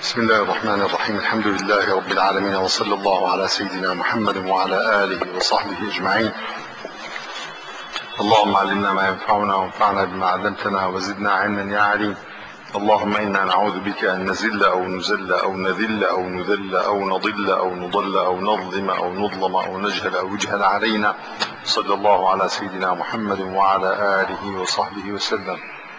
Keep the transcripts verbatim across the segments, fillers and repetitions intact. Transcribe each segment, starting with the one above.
بسم الله الرحمن الرحيم. الحمد لله رب العالمين، وصلى الله على سيدنا محمد وعلى آله وصحبه أجمعين. اللهم علمنا ما ينفعنا وانفعنا بما علمتنا وزدنا علما يا عليم. اللهم إنا نعوذ بك أن نزل أو نزل أو نذل أو نذل أو نضل أو نضل أو نظلم أو نظلم أو نجهل أو يجهل علينا. صلى الله على سيدنا محمد وعلى آله وصحبه وسلم.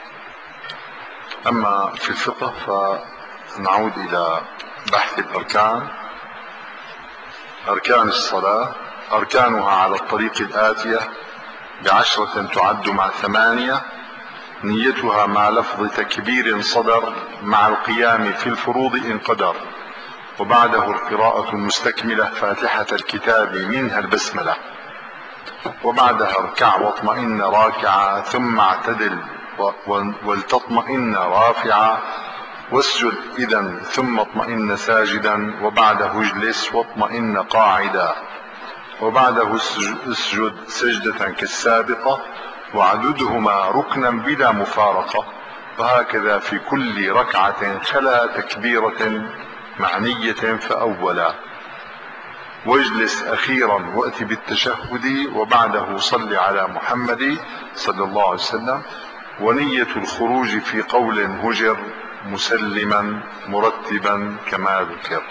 أما في الفقه فنعود إلى بحث الأركان. أركان الصلاة أركانها على الطريق الآتية بعشرة تعد مع ثمانية: نيتها مع لفظ تكبير صدر مع القيام في الفروض إن قدر، وبعده القراءة المستكملة فاتحة الكتاب منها البسملة، وبعدها اركع واطمئن راكعا ثم اعتدل ولتطمئن رافعا، واسجد إذا ثم اطمئن ساجدا، وبعده اجلس واطمئن قاعدا، وبعده اسجد سجدة كالسابقة وعددهما ركنا بلا مفارقة، وهكذا في كل ركعة خلا تكبيرة مع نية فأولا، واجلس أخيرا وأت بالتشهد، وبعده صل على محمد صلى الله عليه وسلم، ونية الخروج في قول هجر مسلما مرتبا كما ذكر.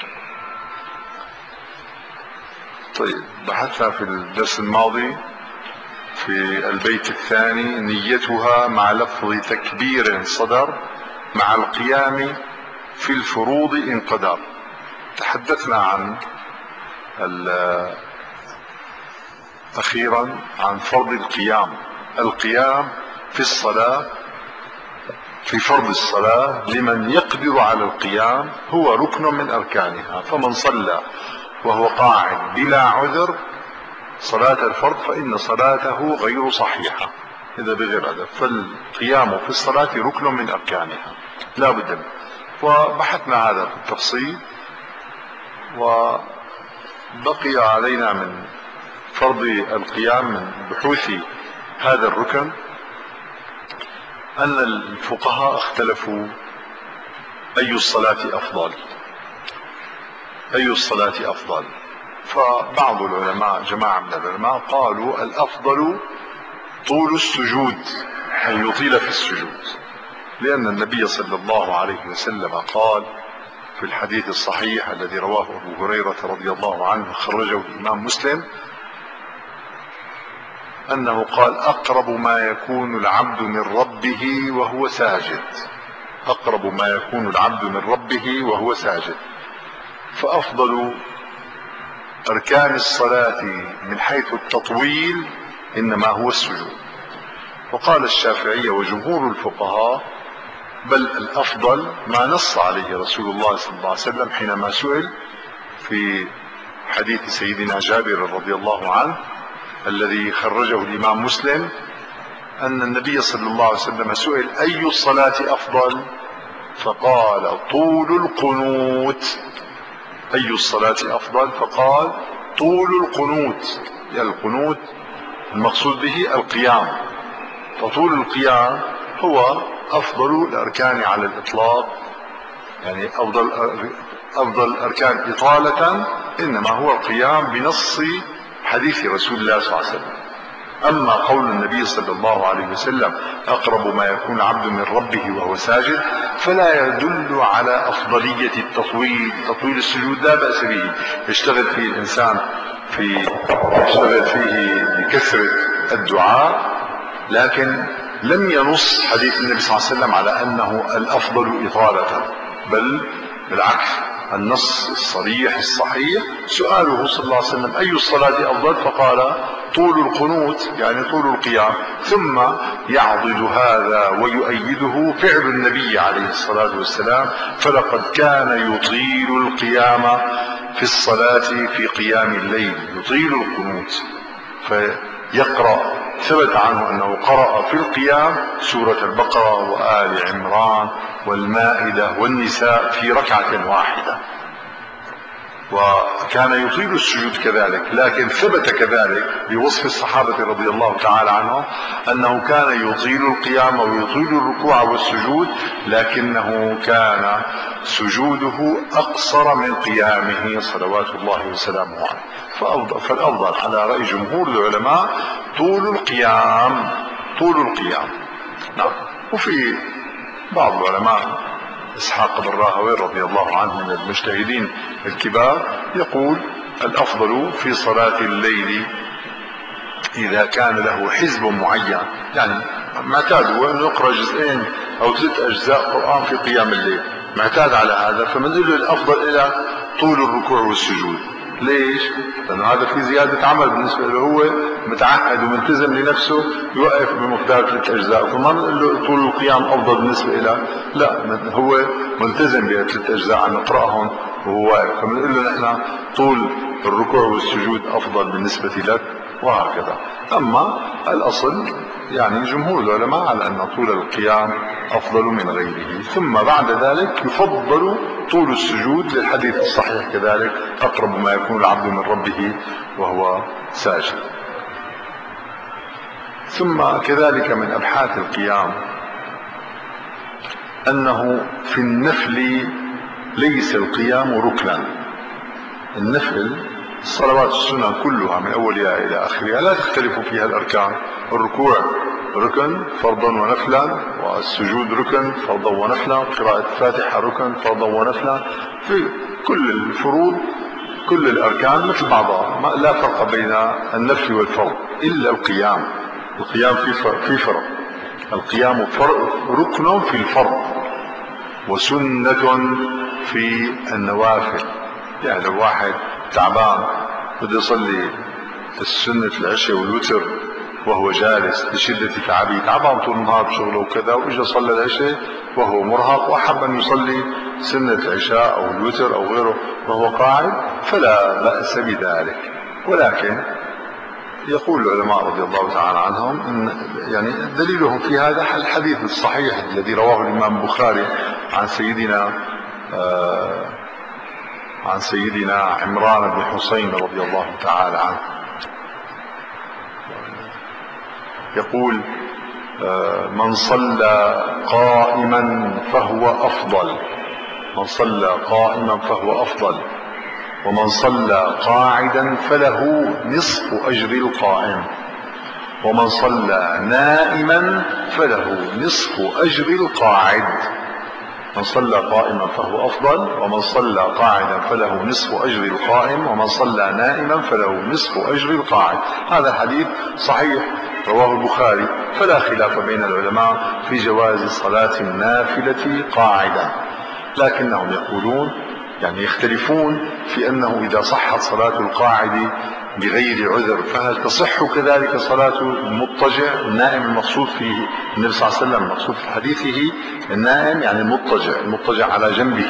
طيب، بحثنا في الدرس الماضي في البيت الثاني: نيتها مع لفظ تكبير صدر مع القيام في الفروض إن قدر. تحدثنا عن أخيرا عن فرض القيام. القيام في الصلاة في فرض الصلاة لمن يقدر على القيام هو ركن من أركانها، فمن صلى وهو قاعد بلا عذر صلاة الفرض فإن صلاته غير صحيحة إذا بغير عذر، فالقيام في الصلاة ركن من أركانها لا بد منه. وبحثنا هذا بالتفصيل، وبقي علينا من فرض القيام من بحوث هذا الركن أن الفقهاء اختلفوا أي الصلاة أفضل أي الصلاة أفضل فبعض العلماء، جماعة من العلماء، قالوا الأفضل طول السجود، أن يطيل في السجود، لأن النبي صلى الله عليه وسلم قال في الحديث الصحيح الذي رواه أبو هريرة رضي الله عنه خرجه الإمام مسلم أنه قال: أقرب ما يكون العبد من ربه وهو ساجد أقرب ما يكون العبد من ربه وهو ساجد فأفضل أركان الصلاة من حيث التطويل إنما هو السجود. وقال الشافعي وجمهور الفقهاء: بل الأفضل ما نص عليه رسول الله صلى الله عليه وسلم حينما سئل في حديث سيدنا جابر رضي الله عنه الذي خرجه الإمام مسلم، أن النبي صلى الله عليه وسلم سئل: أي الصلاة أفضل؟ فقال: طول القنوت. أي الصلاة أفضل؟ فقال: طول القنوت. يعني القنوت المقصود به القيام، فطول القيام هو أفضل الأركان على الإطلاق، يعني أفضل أفضل الأركان إطالة إنما هو القيام بنص حديث رسول الله صلى الله عليه وسلم. أما قول النبي صلى الله عليه وسلم: أقرب ما يكون العبد من ربه وهو ساجد، فلا يدل على أفضلية التطويل. تطويل السجود لا بأس به، يشتغل فيه الإنسان في يشتغل فيه بكثرة الدعاء، لكن لم ينص حديث النبي صلى الله عليه وسلم على أنه الأفضل إطالة، بل بالعكس، النص الصريح الصحيح سؤاله صلى الله عليه وسلم: أي الصلاة أفضل؟ فقال: طول القنوت، يعني طول القيام. ثم يعضد هذا ويؤيده فعل النبي عليه الصلاة والسلام: فلقد كان يطيل القيام في الصلاة في قيام الليل، يطيل القنوت، فيقرأ. ثبت عنه أنه قرأ في القيام سورة البقرة وآل عمران والمائدة والنساء في ركعة واحدة. وكان يطيل السجود كذلك، لكن ثبت كذلك بوصف الصحابة رضي الله تعالى عنهم أنه كان يطيل القيام ويطيل الركوع والسجود، لكنه كان سجوده أقصر من قيامه صلوات الله وسلامه عليه. فأفضل فالأفضل على رأي جمهور العلماء طول القيام، طول القيام. نعم. وفي بعض العلماء إسحاق بن راهويه رضي الله عنه من المجتهدين الكبار يقول الأفضل في صلاة الليل إذا كان له حزب معين، يعني معتاد هو أنه يقرأ جزئين أو ثلاث أجزاء قرآن في قيام الليل، معتاد على هذا، فمنقول له الأفضل إلى طول الركوع والسجود. ليش؟ لأنه هذا في زيادة عمل بالنسبة له، هو متعهد وملتزم لنفسه يوقف بمقدار ثلاث أجزاء، فما نقول له طول القيام أفضل بالنسبة له، لا، هو ملتزم بثلاث أجزاء عم يقرأهم وهو واقف، فبنقول له نحن طول الركوع والسجود أفضل بالنسبة لك، وهكذا. أما الأصل يعني جمهور العلماء على أن طول القيام أفضل من غيره. ثم بعد ذلك يفضل طول السجود للحديث الصحيح كذلك أقرب ما يكون العبد من ربه وهو ساجد. ثم كذلك من أبحاث القيام أنه في النفل ليس القيام ركنا. النفل الصلوات السنة كلها من أولها إلى آخرها لا تختلف فيها الأركان. الركوع ركن فرضا ونفلا، والسجود ركن فرضا ونفلا، قراءة الفاتحة ركن فرضا ونفلا، في كل الفروض كل الأركان مثل بعضها، لا فرق بين النفل والفرض إلا القيام. القيام في فرق، القيام ركن في الفرض وسنة في النوافل. يعني لو واحد تعبان بده يصلي السنة العشاء والوتر وهو جالس لشدة تعبه، تعبان طول النهار بشغله وكذا، واجا صلى العشاء وهو مرهق وأحب أن يصلي سنة العشاء أو الوتر أو غيره وهو قاعد، فلا بأس بذلك. ولكن يقول العلماء رضي الله تعالى عنهم إن يعني دليلهم في هذا الحديث الصحيح الذي رواه الإمام البخاري عن سيدنا آه عن سيدنا عمران بن حسين رضي الله تعالى عنه، يقول من صلى قائما فهو أفضل، من صلى قائما فهو أفضل، ومن صلى قاعدا فله نصف أجر القائم، ومن صلى نائما فله نصف أجر القاعد. من صلى قائما فهو أفضل، ومن صلى قاعدا فله نصف أجر القائم، ومن صلى نائما فله نصف أجر القاعد. هذا حديث صحيح رواه البخاري، فلا خلاف بين العلماء في جواز صلاة النافلة قاعدا، لكنهم يقولون يعني يختلفون في أنه إذا صحت صلاة القاعد بغير عذر فهل تصح كذلك صلاة المضطجع النائم المقصود فيه النبي صلى الله عليه وسلم، المقصود في حديثه النائم يعني المضطجع، المضطجع على جنبه.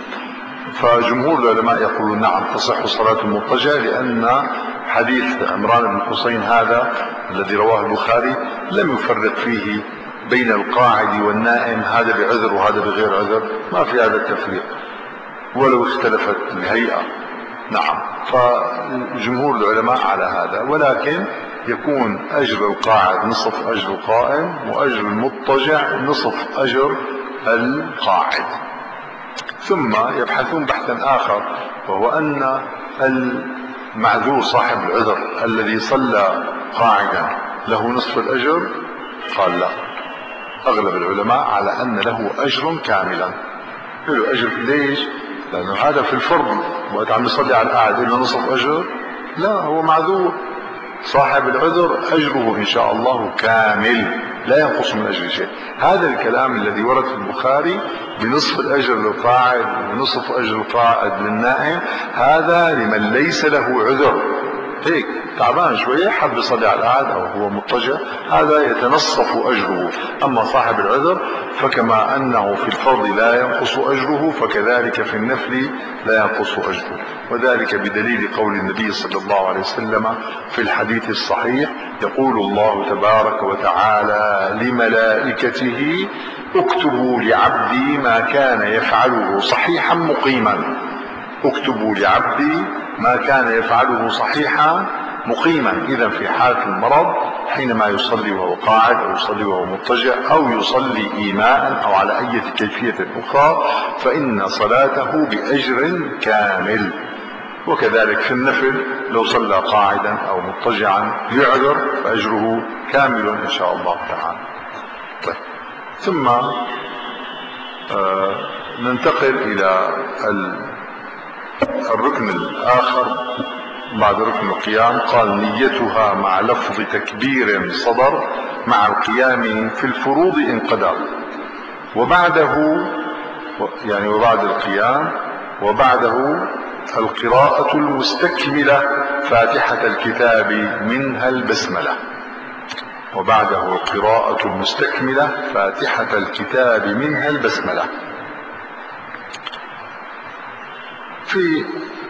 فجمهور العلماء يقولون نعم تصح صلاة المضطجع، لأن حديث عمران بن حسين هذا الذي رواه البخاري لم يفرق فيه بين القاعد والنائم، هذا بعذر وهذا بغير عذر، ما في هذا التفريق ولو اختلفت الهيئة. نعم، فجمهور العلماء على هذا، ولكن يكون أجر القاعد نصف أجر القائم، وأجر المضطجع نصف أجر القاعد. ثم يبحثون بحثا آخر، وهو أن المعذور صاحب العذر الذي صلى قاعدا له نصف الأجر. قال لا، أغلب العلماء على أن له أجر كاملا، له أجر. ليش؟ لأنه هذا في الفرض، وقت عم يصلي على القاعد له نصف أجر؟ لا، هو معذور صاحب العذر أجره إن شاء الله كامل لا ينقص من أجر شيء. هذا الكلام الذي ورد في البخاري بنصف الأجر للقاعد ونصف أجر القاعد للنائم، هذا لمن ليس له عذر، هيك تعبان شوية حب يصلي على القاعد أو هو مضطجع، هذا يتنصف أجره. أما صاحب العذر فكما أنه في الفرض لا ينقص أجره فكذلك في النفل لا ينقص أجره، وذلك بدليل قول النبي صلى الله عليه وسلم في الحديث الصحيح، يقول الله تبارك وتعالى لملائكته اكتبوا لعبدي ما كان يفعله صحيحا مقيما، اكتبوا لعبدي ما كان يفعله صحيحا مقيما، إذا في حالة المرض حينما يصلي وهو قاعد أو يصلي وهو مضطجع أو يصلي إيماء أو على أي كيفية أخرى فإن صلاته بأجر كامل. وكذلك في النفل لو صلى قاعدا أو مضطجعا ليعذر فأجره كامل إن شاء الله تعالى. طيب. ثم آه ننتقل إلى الركن الآخر بعد ركن القيام. قال نيتها مع لفظ تكبير صدر مع القيام في الفروض إن قدر، وبعده يعني وبعد القيام وبعده القراءة المستكملة فاتحة الكتاب منها البسملة. وبعده القراءة المستكملة فاتحة الكتاب منها البسملة. في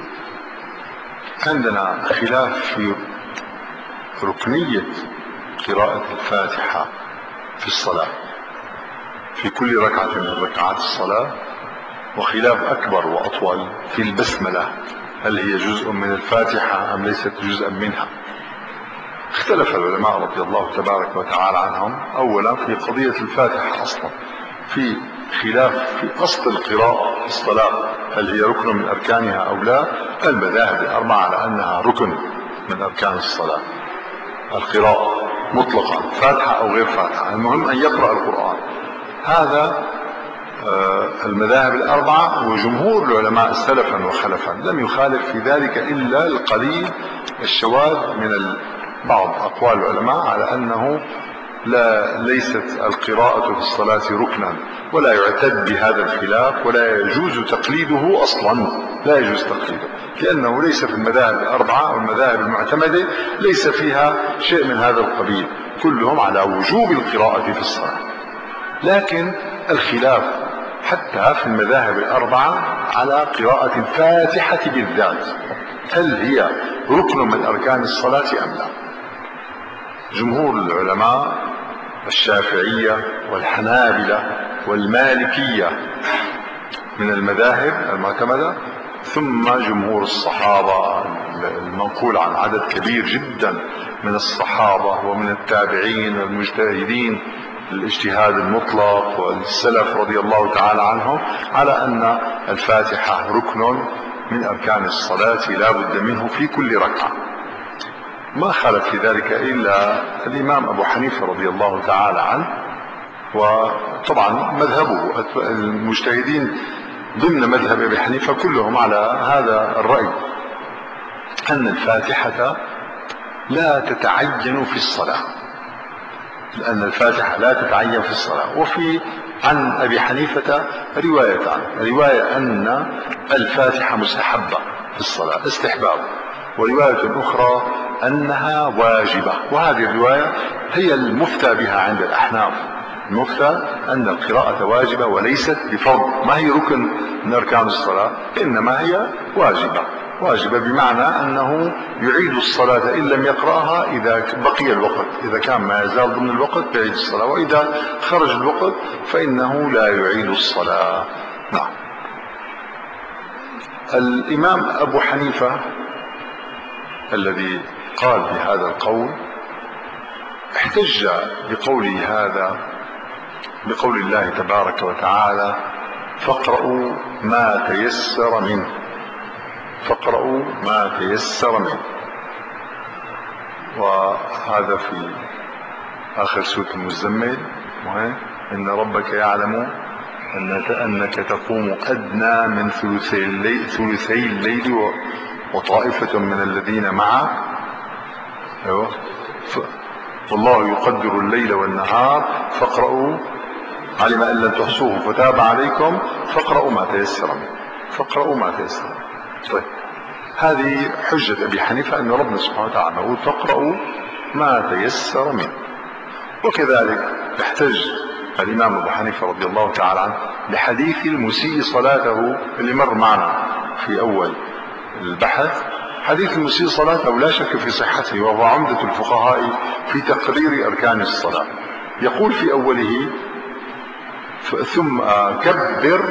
عندنا خلاف في ركنية قراءة الفاتحة في الصلاة في كل ركعة من ركعات الصلاة، وخلاف أكبر وأطول في البسملة، هل هي جزء من الفاتحة أم ليست جزءا منها. اختلف العلماء رضي الله تبارك وتعالى عنهم أولا في قضية الفاتحة أصلا، في خلاف في أصل القراءة في الصلاة هل هي ركن من أركانها أو لا. المذاهب الأربعة على أنها ركن من أركان الصلاة، القراءة مطلقا فاتحة أو غير فاتحة، المهم أن يقرأ القرآن. هذا المذاهب الأربعة وجمهور العلماء سلفا وخلفا، لم يخالف في ذلك إلا القليل الشواذ من بعض أقوال العلماء على أنه لا ليست القراءة في الصلاة ركنا، ولا يعتد بهذا الخلاف ولا يجوز تقليده أصلا، لا يجوز تقليده، لأنه ليس في المذاهب الأربعة والمذاهب المعتمدة ليس فيها شيء من هذا القبيل، كلهم على وجوب القراءة في الصلاة. لكن الخلاف حتى في المذاهب الأربعة على قراءة الفاتحة بالذات، هل هي ركن من أركان الصلاة أم لا. جمهور العلماء الشافعية والحنابلة والمالكية من المذاهب المعتمدة، ثم جمهور الصحابة المنقول عن عدد كبير جدا من الصحابة ومن التابعين والمجتهدين الاجتهاد المطلق والسلف رضي الله تعالى عنهم على أن الفاتحة ركن من أركان الصلاة لا بد منه في كل ركعة. ما خالف في ذلك إلا الإمام أبو حنيفة رضي الله تعالى عنه، وطبعا مذهبه المجتهدين ضمن مذهب أبي حنيفة كلهم على هذا الرأي، أن الفاتحة لا تتعين في الصلاة، لأن الفاتحة لا تتعين في الصلاة. وفي عن أبي حنيفة روايتان، رواية أن الفاتحة مستحبة في الصلاة استحباب، ورواية أخرى أنها واجبة، وهذه الرواية هي المفتى بها عند الأحناف. المفتى أن القراءة واجبة وليست بفرض، ما هي ركن من أركان الصلاة، إنما هي واجبة. واجبة بمعنى أنه يعيد الصلاة إن لم يقرأها إذا بقي الوقت، إذا كان ما يزال ضمن الوقت بيعيد الصلاة، وإذا خرج الوقت فإنه لا يعيد الصلاة. نعم. الإمام أبو حنيفة الذي قال بهذا القول احتج بقوله هذا بقول الله تبارك وتعالى فاقرأوا ما تيسر منه، فاقرأوا ما تيسر منه، وهذا في آخر سورة المزمل، إن ربك يعلم أنك تقوم أدنى من ثلثي الليل, ثلثي الليل وطائفة من الذين معه، أيوة، والله يقدر الليل والنهار فاقرأوا علم أن لن تحصوه فتاب عليكم فاقرأوا ما تيسر منه، فاقرأوا ما تيسر منه. طيب، هذه حجة أبي حنيفة أن ربنا سبحانه وتعالى يقول فاقرأوا ما تيسر منه. وكذلك يحتج الإمام أبو حنيفة رضي الله تعالى عنه لحديث المسيء صلاته اللي مر معنا في أول البحث. حديث المسيء صلاته لا شك في صحته، وهو عمدة الفقهاء في تقرير أركان الصلاة. يقول في أوله ثم كبر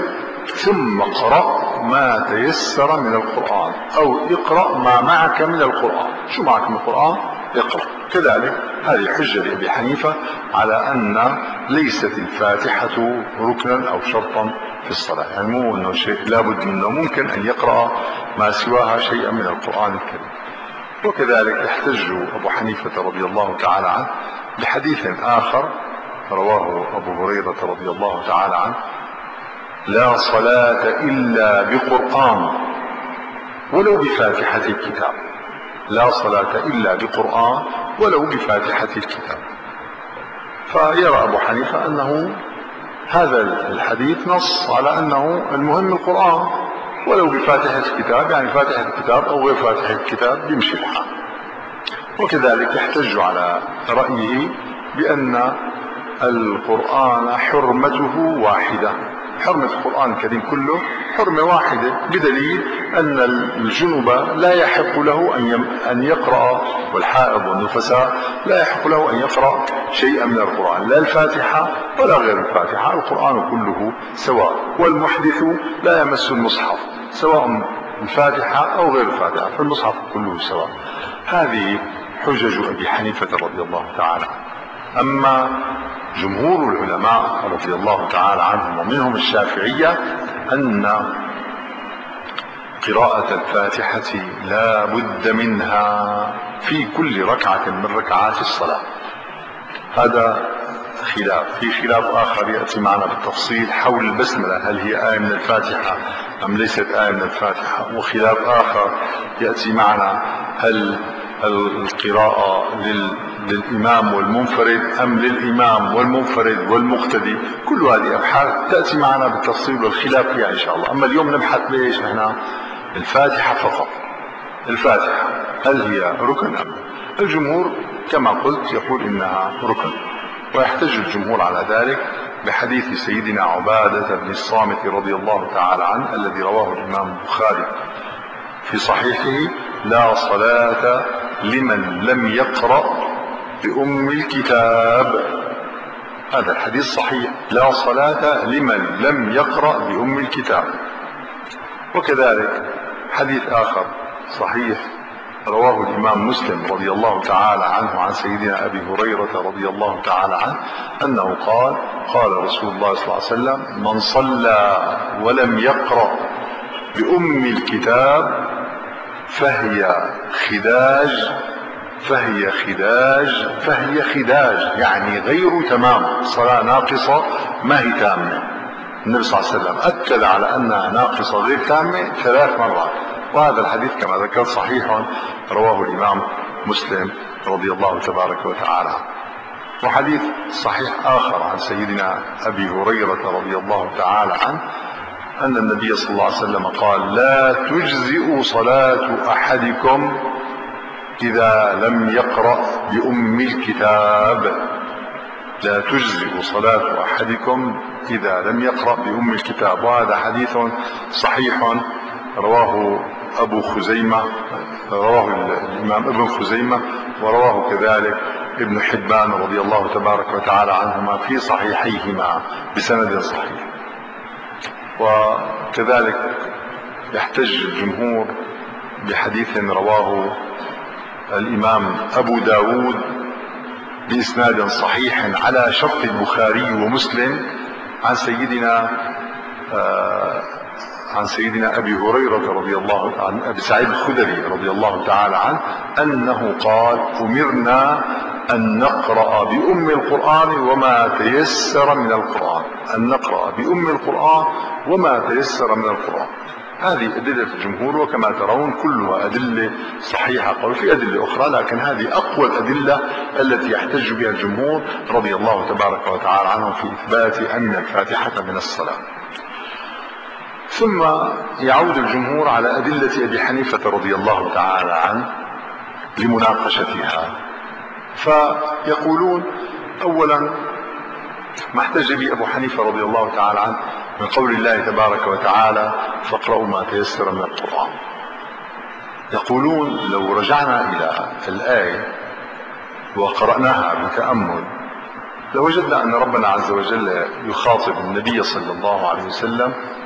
ثم اقرأ ما تيسر من القرآن، أو اقرأ ما معك من القرآن. شو معك من القرآن؟ اقرأ. كذلك هذه حجة لأبي حنيفة على أن ليست الفاتحة ركنا أو شرطا في الصلاة، يعني مو أنه شيء لابد منه، ممكن أن يقرأ ما سواها شيئا من القرآن الكريم. وكذلك يحتج أبو حنيفة رضي الله تعالى عنه بحديث آخر رواه أبو هريرة رضي الله تعالى عنه: لا صلاة إلا بقرآن ولو بفاتحة الكتاب. لا صلاة إلا بقرآن ولو بفاتحة الكتاب. فيرى أبو حنيفة أنه هذا الحديث نص على أنه المهم القرآن، ولو بفاتحة الكتاب، يعني فاتحة الكتاب أو غير فاتحة الكتاب بيمشي الحال. وكذلك يحتج على رأيه بأن القرآن حرمته واحدة، حرمة القرآن الكريم كله حرمة واحدة، بدليل أن الجنب لا يحق له أن يقرأ، والحائض والنفساء لا يحق له أن يقرأ شيئا من القرآن، لا الفاتحة ولا غير الفاتحة، القرآن كله سواء. والمحدث لا يمس المصحف سواء الفاتحة أو غير الفاتحة، فالمصحف كله سواء. هذه حجج أبي حنيفة رضي الله تعالى. أما جمهور العلماء رضي الله تعالى عنهم ومنهم الشافعية أن قراءة الفاتحة لا بد منها في كل ركعة من ركعات الصلاة. هذا خلاف، في خلاف آخر يأتي معنا بالتفصيل حول البسملة، هل هي آية من الفاتحة أم ليست آية من الفاتحة. وخلاف آخر يأتي معنا هل القراءة للإمام والمنفرد أم للإمام والمنفرد والمقتدي. كل هذه أبحاث تأتي معنا بالتفصيل والخلاف فيها إن شاء الله. أما اليوم نبحث ليش نحن الفاتحة فقط. الفاتحة هل هي ركن أم؟ الجمهور كما قلت يقول إنها ركن، ويحتج الجمهور على ذلك بحديث سيدنا عبادة بن الصامت رضي الله تعالى عنه الذي رواه الإمام البخاري في صحيحه: لا صلاة لمن لم يقرأ بأم الكتاب. هذا الحديث صحيح، لا صلاة لمن لم يقرأ بأم الكتاب. وكذلك حديث آخر صحيح رواه الإمام مسلم رضي الله تعالى عنه عن سيدنا أبي هريرة رضي الله تعالى عنه أنه قال: قال رسول الله صلى الله عليه وسلم: من صلى ولم يقرأ بأم الكتاب فهي خداج فهي خداج فهي خداج يعني غير تمام، صلاة ناقصة ما هي تامة. النبي صلى الله عليه وسلم أكد على أنها ناقصة غير تامة ثلاث مرات. وهذا الحديث كما ذكرت صحيح رواه الإمام مسلم رضي الله تبارك وتعالى. وحديث صحيح آخر عن سيدنا أبي هريرة رضي الله تعالى عنه أن النبي صلى الله عليه وسلم قال: لا تجزئ صلاة أحدكم إذا لم يقرأ بأم الكتاب. لا تجزئ صلاة أحدكم إذا لم يقرأ بأم الكتاب. وهذا حديث صحيح رواه أبو خزيمة، رواه الإمام ابن خزيمة، ورواه كذلك ابن حبان رضي الله تبارك وتعالى عنهما في صحيحيهما بسند صحيح. وكذلك يحتج الجمهور بحديث رواه الإمام أبو داود بإسناد صحيح على شرط البخاري ومسلم عن سيدنا آه عن سيدنا أبي هريرة رضي الله عن أبي سعيد الخدري رضي الله تعالى عنه أنه قال: أمرنا أن نقرأ بأم القرآن وما تيسر من القرآن. أن نقرأ بأم القرآن وما تيسر من القرآن. هذه أدلة الجمهور، وكما ترون كلها أدلة صحيحة، قالوا في أدلة أخرى لكن هذه أقوى الأدلة التي يحتج بها الجمهور رضي الله تبارك وتعالى عنهم في إثبات أن الفاتحة من الصلاة. ثم يعود الجمهور على أدلة أبي حنيفة رضي الله تعالى عنه لمناقشتها، فيقولون: أولا ما احتج به أبو حنيفة رضي الله تعالى عنه من قول الله تبارك وتعالى: فاقرأوا ما تيسر من القرآن. يقولون لو رجعنا إلى الآية وقرأناها بتأمل لوجدنا أن ربنا عز وجل يخاطب النبي صلى الله عليه وسلم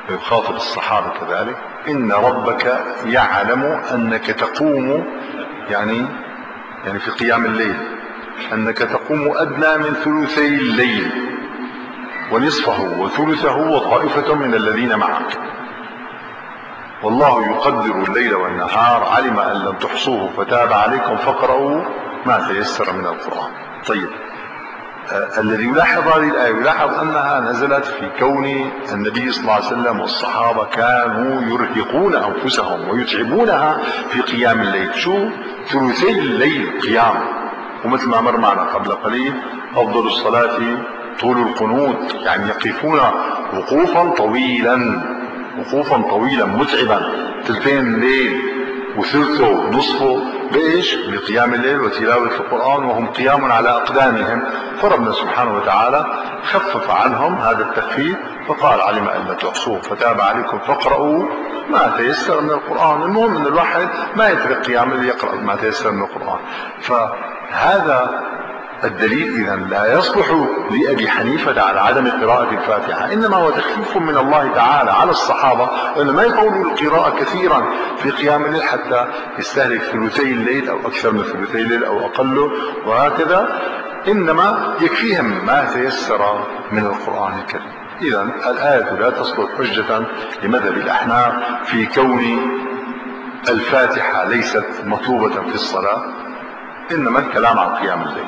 ويخاطب الصحابة كذلك: إن ربك يعلم أنك تقوم، يعني يعني في قيام الليل، أنك تقوم أدنى من ثلثي الليل ونصفه وثلثه وطائفة من الذين معك، والله يقدر الليل والنهار، علم أن لم تحصوه فتاب عليكم فاقرؤوا ما تيسر من القرآن. طيب، آه الذي يلاحظ هذه الآية يلاحظ أنها نزلت في كون النبي صلى الله عليه وسلم والصحابة كانوا يرهقون أنفسهم ويتعبونها في قيام الليل. شو ثلثي الليل قيام؟ ومثل ما مر معنا قبل قليل: أفضل الصلاة طول القنوت، يعني يقفون وقوفا طويلا، وقوفا طويلا متعبا، ثلثين الليل وثلثه ونصفه، بايش؟ بقيام الليل وتلاوة القرآن وهم قيام على أقدامهم. فربنا سبحانه وتعالى خفف عنهم هذا التخفيف فقال: علم أن لا تحصوه فتاب عليكم فاقرؤوا ما تيسر من القرآن. المهم أن الواحد ما يترك قيام الليل، يقرأ ما تيسر من القرآن. فهذا الدليل إذا لا يصلح لأبي حنيفة على عدم قراءة الفاتحة، إنما هو تخفيف من الله تعالى على الصحابة أن ما يطولوا القراءة كثيرا في قيام الليل حتى يستهلك ثلثي الليل أو أكثر من ثلثي الليل أو أقله وهكذا، إنما يكفيهم ما تيسر من القرآن الكريم. إذا الآية لا تصلح حجة لمذهب الأحناف في كون الفاتحة ليست مطلوبة في الصلاة، إنما الكلام عن قيام الليل.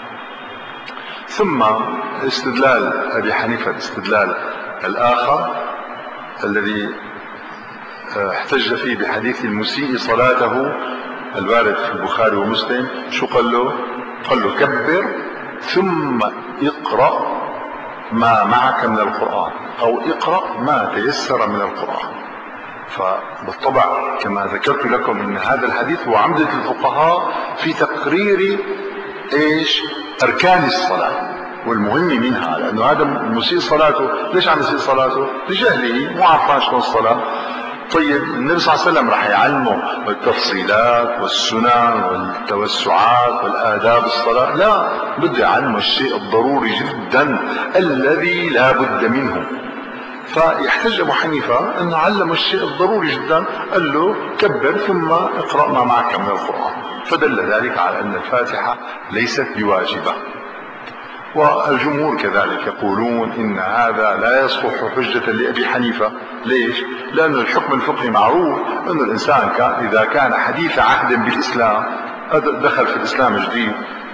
ثم استدلال أبي حنيفة الاستدلال الآخر الذي احتج فيه بحديث المسيء صلاته الوارد في البخاري ومسلم. شو قال له؟ قال له: كبر ثم اقرأ ما معك من القرآن، أو اقرأ ما تيسر من القرآن. فبالطبع كما ذكرت لكم أن هذا الحديث هو عمدة الفقهاء في تقرير ايش؟ أركان الصلاة والمهم منها، لأنه هذا مسيء صلاته. ليش عم يسيء صلاته؟ لجهله، مو عارفان شلون الصلاة. طيب النبي صلى الله عليه وسلم راح يعلمه التفصيلات والسنن والتوسعات والآداب الصلاة؟ لا، بده يعلمه الشيء الضروري جدا الذي لا بد منه. فيحتج أبو حنيفة أنه علم الشيء الضروري جدا، قال له: كبر ثم اقرأ ما معك من القرآن. فدل ذلك على أن الفاتحة ليست بواجبة. والجمهور كذلك يقولون إن هذا لا يصلح حجة لأبي حنيفة. ليش؟ لأن الحكم الفقهي معروف أن الإنسان كان إذا كان حديث عهد بالإسلام، دخل في الإسلام جديد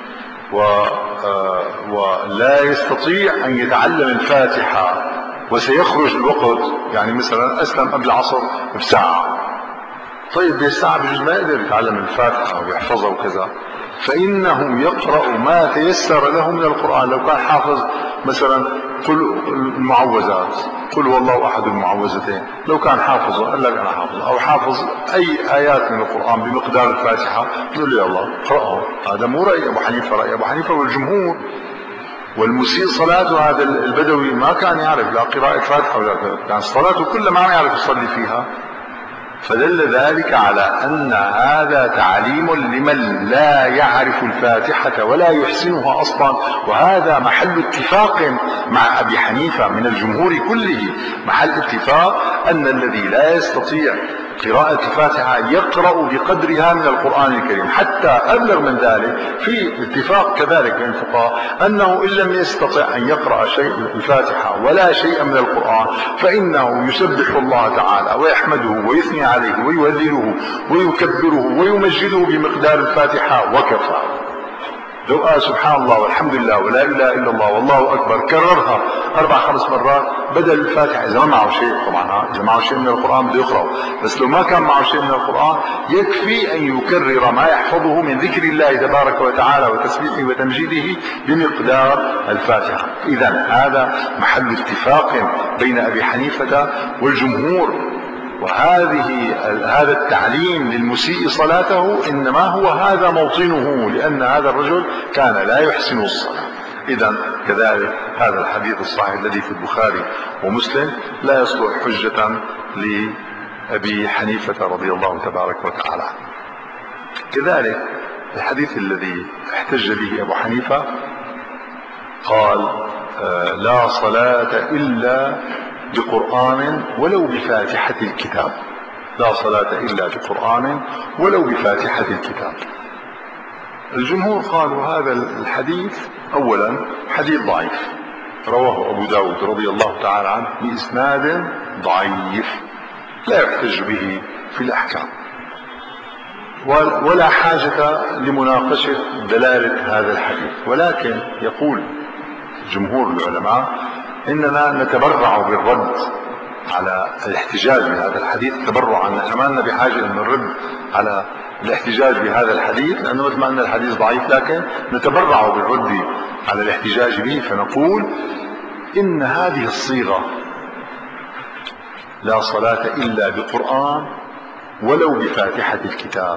ولا يستطيع أن يتعلم الفاتحة وسيخرج الوقت، يعني مثلا أسلم قبل العصر بساعة، طيب بالساعة بجوز ما يقدر يتعلم الفاتحة ويحفظها وكذا، فإنه يقرأ ما تيسر له من القرآن. لو كان حافظ مثلا قل المعوذات، قل هو الله أحد المعوذتين، لو كان حافظه قال لك أنا حافظ، أو حافظ أي آيات من القرآن بمقدار الفاتحة، نقول له يلا اقرأه. هذا مو رأي أبو حنيفة، رأي أبو حنيفة والجمهور. والمسيء صلاته هذا البدوي ما كان يعرف لا قراءة فاتحة ولا كان صلاته كلها ما يعرف يصلي فيها. فدل ذلك على أن هذا تعليم لمن لا يعرف الفاتحة ولا يحسنها أصلا، وهذا محل اتفاق مع أبي حنيفة من الجمهور كله، محل اتفاق أن الذي لا يستطيع قراءة الفاتحة يقرأ بقدرها من القرآن الكريم. حتى أبلغ من ذلك في اتفاق كذلك بين الفقهاء أنه إن لم يستطع أن يقرأ شيء الفاتحة ولا شيء من القرآن فإنه يسبح الله تعالى ويحمده ويثني عليه ويهلله ويكبره ويمجده بمقدار الفاتحة وكفى. لو قال سبحان الله والحمد لله ولا إله إلا الله والله أكبر كررها أربع خمس مرات بدل الفاتحة، إذا ما معه شيء طبعا، إذا معه شيء من القرآن بده يقرأه، بس لو ما كان معه شيء من القرآن يكفي أن يكرر ما يحفظه من ذكر الله تبارك وتعالى وتسبيحه وتمجيده بمقدار الفاتحة. إذا هذا محل اتفاق بين أبي حنيفة والجمهور. وهذه هذا التعليم للمسيء صلاته إنما هو هذا موطنه، لأن هذا الرجل كان لا يحسن الصلاة. إذا كذلك هذا الحديث الصحيح الذي في البخاري ومسلم لا يصلح حجة لأبي حنيفة رضي الله تبارك وتعالى. كذلك الحديث الذي احتج به أبو حنيفة قال: لا صلاة إلا بقرآن ولو بفاتحة الكتاب. لا صلاة إلا بقرآن ولو بفاتحة الكتاب. الجمهور قالوا هذا الحديث أولا حديث ضعيف، رواه أبو داود رضي الله تعالى عنه بإسناد ضعيف لا يحتج به في الأحكام، ولا حاجة لمناقشة دلالة هذا الحديث. ولكن يقول جمهور العلماء إننا نتبرع بالرد على الاحتجاج بهذا الحديث تبرعا، نحن ما لنا بحاجة أن نرد على الاحتجاج بهذا الحديث لأنه مثل ما أن الحديث ضعيف، لكن نتبرع بالرد على الاحتجاج به، فنقول إن هذه الصيغة لا صلاة إلا بقرآن ولو بفاتحة الكتاب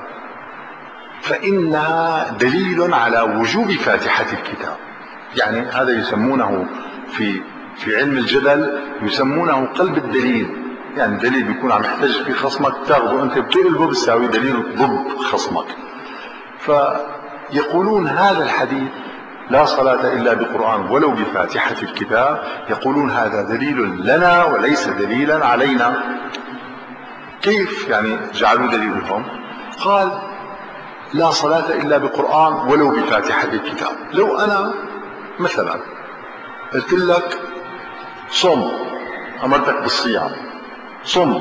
فإنها دليل على وجوب فاتحة الكتاب. يعني هذا يسمونه في في علم الجدل يسمونه قلب الدليل، يعني دليل بيكون عم يحتج في خصمك تاخذه انت بتقلبه بتساوي دليل ضد خصمك. فيقولون هذا الحديث لا صلاة إلا بقرآن ولو بفاتحة الكتاب، يقولون هذا دليل لنا وليس دليلا علينا. كيف يعني جعلوا دليلهم؟ قال لا صلاة إلا بقرآن ولو بفاتحة الكتاب. لو أنا مثلا قلت لك صم، أمرتك بالصيام، صم،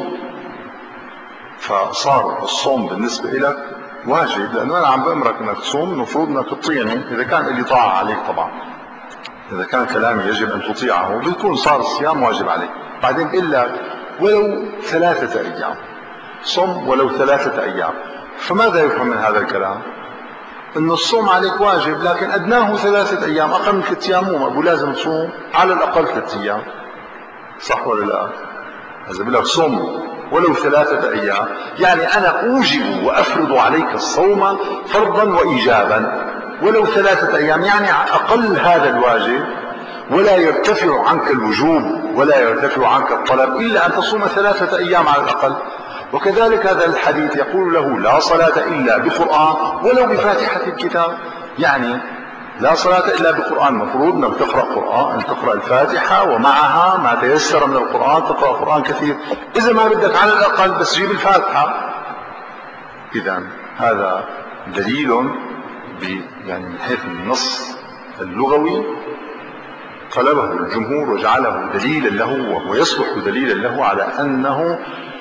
فصار الصوم بالنسبة لك واجب لأنه أنا عم بأمرك أنك تصوم، المفروض أنك تطيعني إذا كان لي طاعة عليك. طبعا إذا كان كلامي يجب أن تطيعه بيكون صار الصيام واجب عليك. بعدين إلا ولو ثلاثة أيام، صم ولو ثلاثة أيام. فماذا يفهم من هذا الكلام؟ أن الصوم عليك واجب لكن أدناه ثلاثة أيام، أقل من ثلاثة أيام مو أبو لازم تصوم على الأقل ثلاثة أيام، صح ولا لا؟ إذا بقول لك صم ولو ثلاثة أيام يعني أنا أوجب وأفرض عليك الصوم فرضا وإيجابا ولو ثلاثة أيام، يعني أقل هذا الواجب ولا يرتفع عنك الوجوب ولا يرتفع عنك الطلب إلا أن تصوم ثلاثة أيام على الأقل. وكذلك هذا الحديث يقول له لا صلاة إلا بقرآن ولو بفاتحة الكتاب، يعني لا صلاة إلا بقرآن، مفروض أنك تقرأ قرآن، أن تقرأ الفاتحة ومعها ما تيسر من القرآن، تقرأ قرآن كثير. إذا ما بدك على الأقل بس جيب الفاتحة. إذا هذا دليل يعني من حيث النص اللغوي قلبه الجمهور وجعله دليلا له ويصبح دليلا له على أنه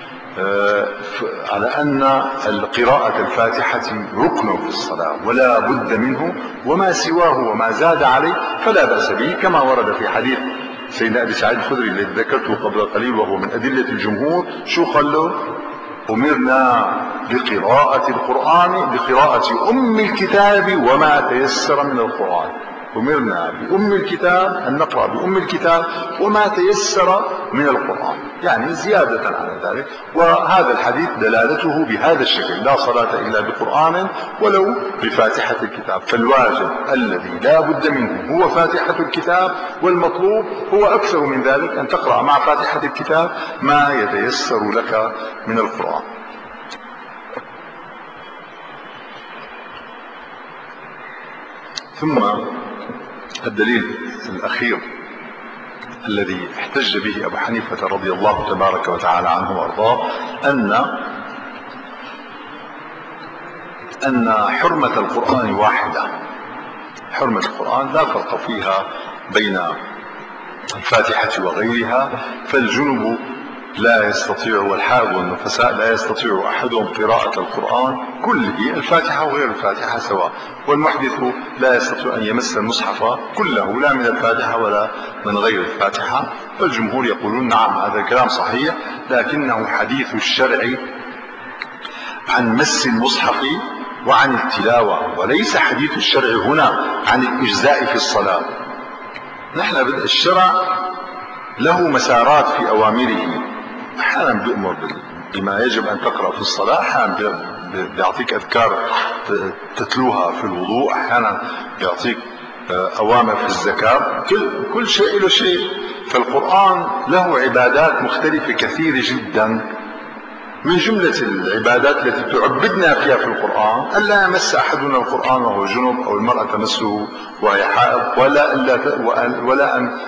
على أن القراءة الفاتحة ركن في الصلاة ولا بد منه، وما سواه وما زاد عليه فلا بأس به، كما ورد في حديث سيدنا أبي سعيد الخدري الذي ذكرته قبل قليل وهو من أدلة الجمهور. شو قال له؟ أمرنا بقراءة القرآن بقراءة أم الكتاب وما تيسر من القرآن. أمرنا بأم الكتاب أن نقرأ بأم الكتاب وما تيسر من القرآن، يعني زيادة على ذلك. وهذا الحديث دلالته بهذا الشكل لا صلاة إلا بقرآن ولو بفاتحة الكتاب. فالواجب الذي لا بد منه هو فاتحة الكتاب، والمطلوب هو أكثر من ذلك أن تقرأ مع فاتحة الكتاب ما يتيسر لك من القرآن. ثم الدليل الأخير الذي احتج به أبو حنيفة رضي الله تبارك وتعالى عنه وأرضاه أن أن حرمة القرآن واحدة. حرمة القرآن لا فرق فيها بين الفاتحة وغيرها، فالجنب لا يستطيع والحائض والنفساء لا يستطيع أحدهم قراءة القرآن كله، الفاتحة وغير الفاتحة سواء، والمحدث لا يستطيع أن يمس المصحف كله لا من الفاتحة ولا من غير الفاتحة. فالجمهور يقولون نعم هذا الكلام صحيح، لكنه حديث الشرع عن مس المصحف وعن التلاوة، وليس حديث الشرع هنا عن الإجزاء في الصلاة. نحن الشرع له مسارات في أوامره، أحيانا بيأمر بما يجب أن تقرأ في الصلاة، أحيانا بيعطيك أذكار تتلوها في الوضوء، أحيانا بيعطيك أوامر في الزكاة، كل, كل شيء له شيء. فالقرآن له عبادات مختلفة كثيرة جدا. من جملة العبادات التي تعبدنا فيها في القرآن ألا يمس أحدنا القرآن وهو جنب، أو المرأة تمسه وهي حائض، ولا, ولا أن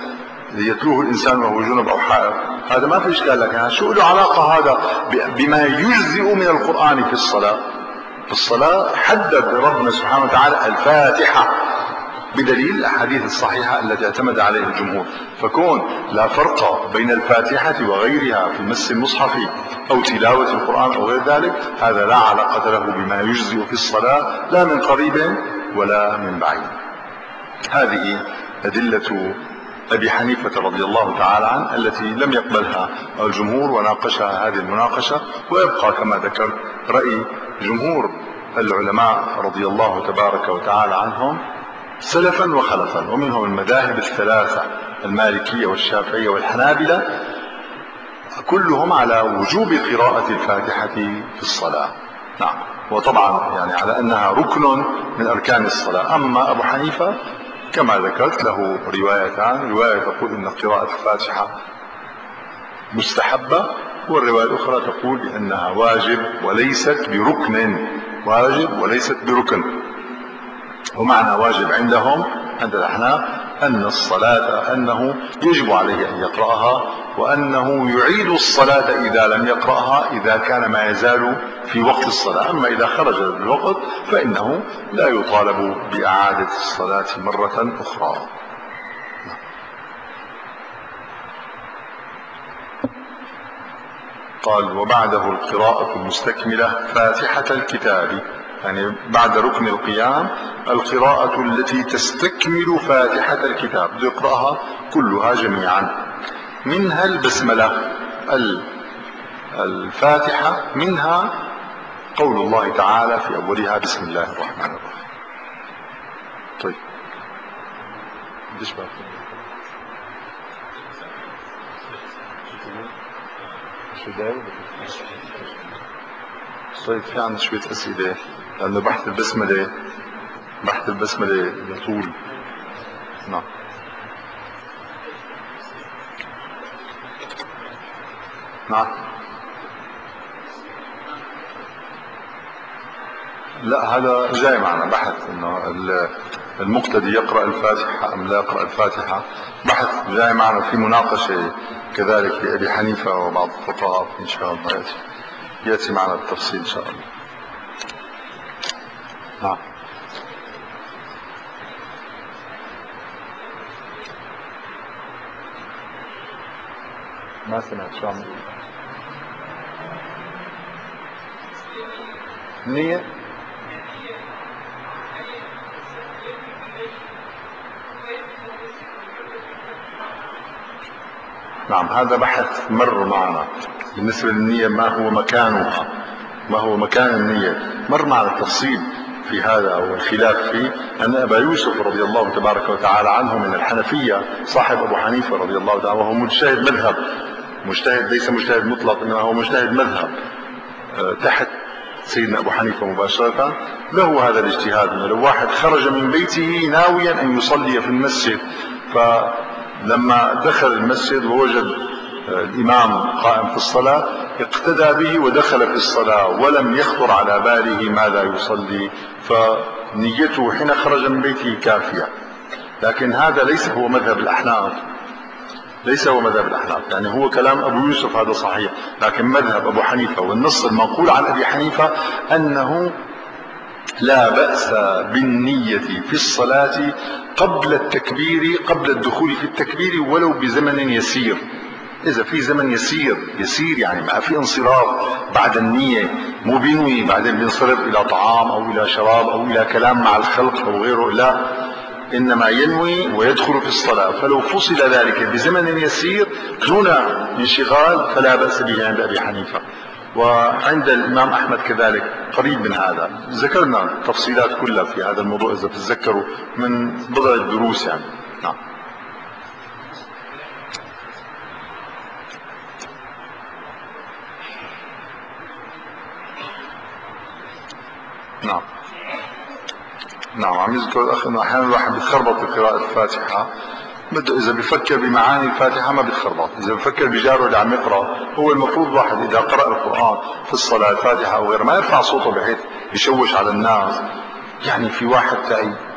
يتلوه الإنسان وهو جنب أو حائض، هذا ما في إشكال، لكن شو له علاقة هذا بما يجزئ من القرآن في الصلاة؟ في الصلاة حدد ربنا سبحانه وتعالى الفاتحة بدليل الأحاديث الصحيحة التي اعتمد عليها الجمهور. فكون لا فرق بين الفاتحة وغيرها في مس المصحف أو تلاوة القرآن أو غير ذلك، هذا لا علاقة له بما يجزئ في الصلاة لا من قريب ولا من بعيد. هذه أدلة أبي حنيفة رضي الله تعالى عنه التي لم يقبلها الجمهور وناقشها هذه المناقشة، ويبقى كما ذكر رأي جمهور العلماء رضي الله تبارك وتعالى عنهم سلفا وخلفا، ومنهم المذاهب الثلاثة المالكية والشافعية والحنابلة، كلهم على وجوب قراءة الفاتحة في الصلاة. نعم، وطبعا يعني على أنها ركن من أركان الصلاة. أما أبو حنيفة كما ذكرت له روايتان، رواية تقول إن قراءة الفاتحة مستحبة، والرواية الأخرى تقول بأنها واجب وليست بركن، واجب وليست بركن. ومعنى واجب عندهم عند الأحناف أن الصلاة أنه يجب عليه أن يقرأها، وأنه يعيد الصلاة إذا لم يقرأها إذا كان ما يزال في وقت الصلاة. أما إذا خرج الوقت فإنه لا يطالب بإعادة الصلاة مرة أخرى. قال وبعده القراءة المستكملة فاتحة الكتاب، يعني بعد ركن القيام القراءة التي تستكمل فاتحة الكتاب يقرأها كلها جميعا، منها البسملة الفاتحة، منها قول الله تعالى في أولها بسم الله الرحمن الرحيم. طيب ليش بقى شو دايما طيب في عندنا شوية أسئلة، لأنه بحث البسملة بحث البسملة يطول. نعم نعم لا، هذا جاي معنا بحث انه المقتدي يقرأ الفاتحة ام لا يقرأ الفاتحة، بحث جاي معنا في مناقشة كذلك لأبي حنيفة وبعض الفقهاء ان شاء الله يأتي يأتي معنا التفصيل ان شاء الله. نعم ما سمعت شو عم نية. نعم هذا بحث مر معنا بالنسبة للنية، ما هو مكانها، ما هو مكان النية، مر معنا التفصيل في هذا والخلاف فيه. أن أبا يوسف رضي الله تبارك وتعالى عنه من الحنفية صاحب أبو حنيفة رضي الله تعالى، وهو مجتهد مذهب، مجتهد ليس مجتهد مطلق إنما هو مجتهد مذهب تحت سيدنا أبو حنيفة مباشرة، له هذا الاجتهاد أنه لو واحد خرج من بيته ناويا أن يصلي في المسجد، فلما دخل المسجد ووجد الإمام قائم في الصلاة اقتدى به ودخل في الصلاة ولم يخطر على باله ماذا يصلي، فنيته حين خرج من بيته كافية. لكن هذا ليس هو مذهب الأحناف، ليس هو مذهب الأحناف، يعني هو كلام أبو يوسف هذا صحيح، لكن مذهب أبو حنيفة والنص المنقول عن أبي حنيفة أنه لا بأس بالنية في الصلاة قبل التكبير، قبل الدخول في التكبير ولو بزمن يسير. إذا في زمن يسير يسير يعني ما في انصراف بعد النية، مو بينوي بعدين بينصرف إلى طعام أو إلى شراب أو إلى كلام مع الخلق أو غيره، لا، إنما ينوي ويدخل في الصلاة. فلو فصل ذلك بزمن يسير دون انشغال فلا بأس به عند أبي حنيفة، وعند الإمام أحمد كذلك قريب من هذا. ذكرنا التفصيلات كلها في هذا الموضوع إذا تتذكروا من بضع الدروس يعني. نعم نعم نعم عم يذكر الأخ أنه أحيانا الواحد بيتخربط بقراءة الفاتحة، بده إذا بيفكر بمعاني الفاتحة ما بيتخربط، إذا بيفكر بجاره اللي عم يقرأ. هو المفروض واحد إذا قرأ القرآن في الصلاة الفاتحة أو غير ما يرفع صوته بحيث يشوش على الناس. يعني في واحد تعي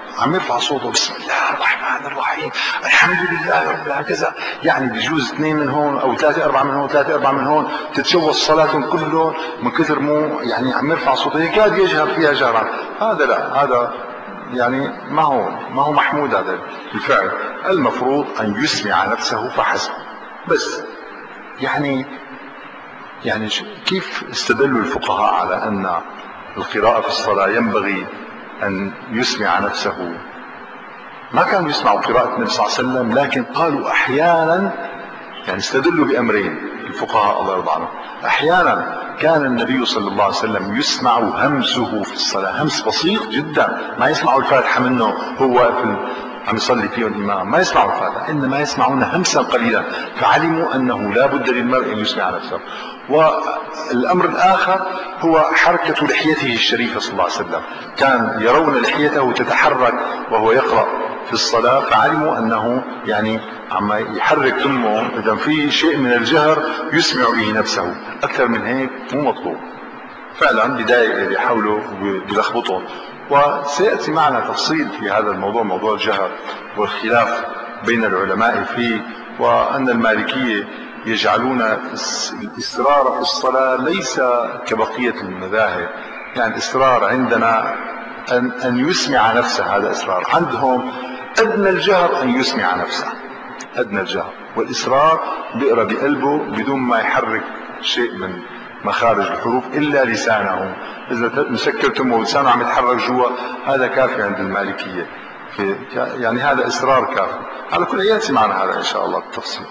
عم يرفع صوته بسم الله الرحمن الرحيم الحمد لله رب العالمين كذا، يعني بجوز اثنين من هون او ثلاثة اربعة من هون ثلاثة اربعة من هون تتشوش صلاتهم كلهم من كثر مو يعني عم يرفع صوته يكاد يجهر فيها جهرا. هذا لا، هذا يعني ما هو ما هو محمود هذا الفعل. المفروض ان يسمع نفسه فحسب بس. يعني يعني كيف استدلوا الفقهاء على ان القراءة في الصلاة ينبغي ان يسمع نفسه؟ ما كانوا يسمعوا قراءة النبي صلى الله عليه وسلم، لكن قالوا احيانا، يعني استدلوا بامرين الفقهاء الله يرضى عنهم. احيانا كان النبي صلى الله عليه وسلم يسمع همسه في الصلاة، همس بسيط جدا، ما يسمعوا الفاتحة منه هو واقف عم يصلي فيه الامام، ما يسمعوا الفاتحة، انما يسمعون همسا قليلا، فعلموا انه لا بد للمرء ان يسمع نفسه. والامر الاخر هو حركة لحيته الشريفة صلى الله عليه وسلم، كان يرون لحيته تتحرك وهو يقرأ في الصلاة، فعلموا انه يعني عم يحرك تمه، اذا في شيء من الجهر يسمع به نفسه، اكثر من هيك مو مطلوب. فعلا بداية يحاولوا بيلخبطوا، وسيأتي معنا تفصيل في هذا الموضوع، موضوع الجهر والخلاف بين العلماء فيه، وأن المالكية يجعلون الإصرار في الصلاة ليس كبقية المذاهب. يعني الإصرار عندنا أن, أن يسمع نفسه، هذا إصرار عندهم. أدنى الجهر أن يسمع نفسه، أدنى الجهر، والإصرار بيقرأ بقلبه بدون ما يحرك شيء من مخارج الحروف إلا لسانه. إذا مسكر تمه ولسانه عم يتحرك جوا هذا كافي عند المالكية، في يعني هذا إصرار كافي. على كل يأتي معنا هذا إن شاء الله بالتفصيل.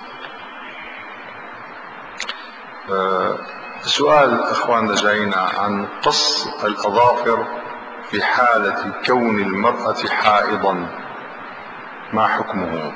أه سؤال إخواننا جاينا عن قص الأظافر في حالة كون المرأة حائضا، ما حكمه؟